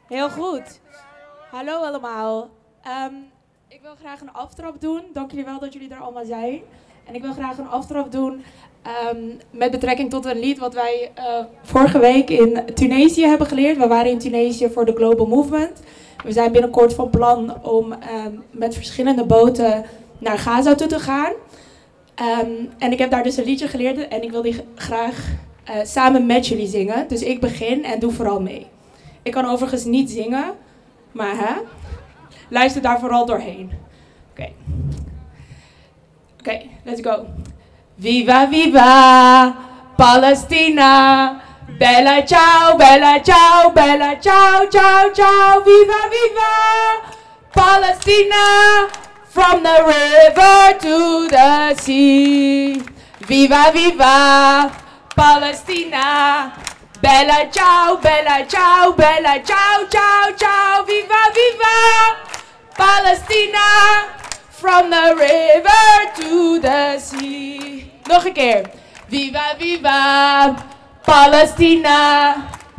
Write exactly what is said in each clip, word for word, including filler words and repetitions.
Heel goed. Hallo allemaal. Um, ik wil graag een aftrap doen. Dank jullie wel dat jullie er allemaal zijn. En ik wil graag een aftrap doen um, met betrekking tot een lied wat wij uh, vorige week in Tunesië hebben geleerd. We waren in Tunesië voor de Global Movement. We zijn binnenkort van plan om um, met verschillende boten naar Gaza toe te gaan. Um, en ik heb daar dus een liedje geleerd en ik wil die graag uh, samen met jullie zingen. Dus ik begin en doe vooral mee. Ik kan overigens niet zingen, maar hè, luister daar vooral doorheen. Oké, okay. Oké, okay, let's go. Viva, viva, Palestina. Bella ciao, bella ciao, bella ciao, ciao, ciao. Viva, viva, Palestina. From the river to the sea. Viva, viva, Palestina. Bella ciao, bella ciao, bella ciao, ciao, ciao. Viva, viva, Palestina. From the river to the sea. Nog een keer. Viva, viva, Palestina.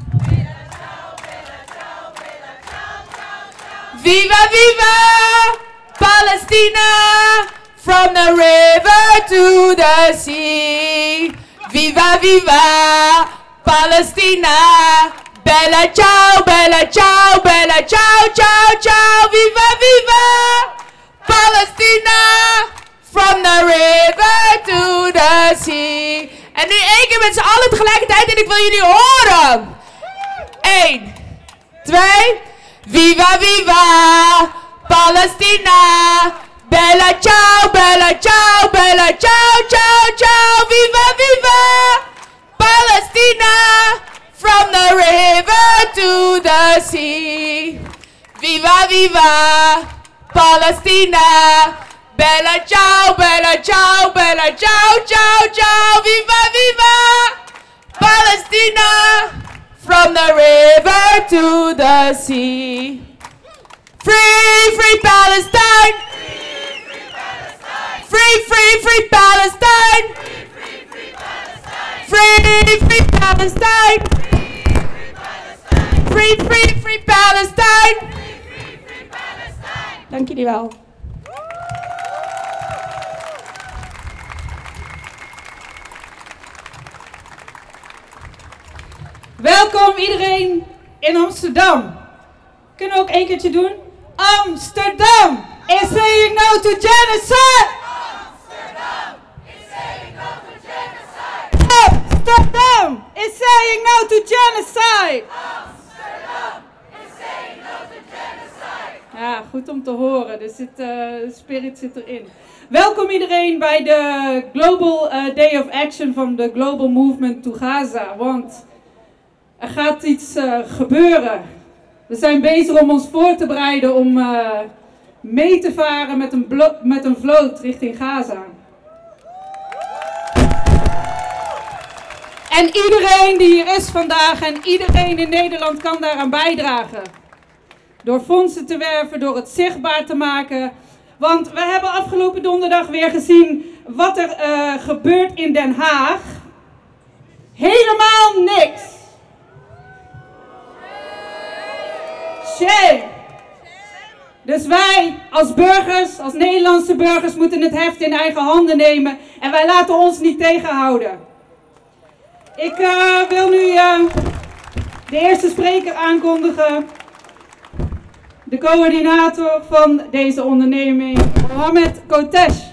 Viva, viva, Palestina. From the river to the sea. Viva, viva, Palestina. Bella ciao, bella ciao, bella ciao, ciao, ciao. Viva, viva, Palestina. From the river to the sea. En nu één keer met z'n allen tegelijkertijd en ik wil jullie horen. Eén, twee. Viva, viva, Palestina. Bella ciao, bella ciao, bella ciao, ciao, ciao. Viva, viva, Palestina. From the river to the sea. Viva, viva, Palestina. Bella ciao, bella ciao, bella ciao, ciao, ciao. Viva, viva, Palestina. From the river to the sea. Free, free Palestine. Free, free, free Palestine. Free, free Palestine. Free, free, free Palestine. Dank jullie wel. Welkom iedereen in Amsterdam. Kunnen we ook één keertje doen? Amsterdam is saying no to genocide. Amsterdam is saying no to genocide. Amsterdam is saying no to genocide. Amsterdam is saying no to genocide. Ja, goed om te horen. Dus het uh, spirit zit erin. Welkom iedereen bij de Global uh, Day of Action van de Global Movement to Gaza. Want er gaat iets uh, gebeuren. We zijn bezig om ons voor te bereiden om uh, mee te varen met een, blo- met een vloot richting Gaza. En iedereen die hier is vandaag en iedereen in Nederland kan daaraan bijdragen. Door fondsen te werven, door het zichtbaar te maken. Want we hebben afgelopen donderdag weer gezien wat er uh, gebeurt in Den Haag. Helemaal niks. Shame. Dus wij als burgers, als Nederlandse burgers, moeten het heft in eigen handen nemen. En wij laten ons niet tegenhouden. Ik uh, wil nu uh, de eerste spreker aankondigen. De coördinator van deze onderneming, Mohamed Kotesh.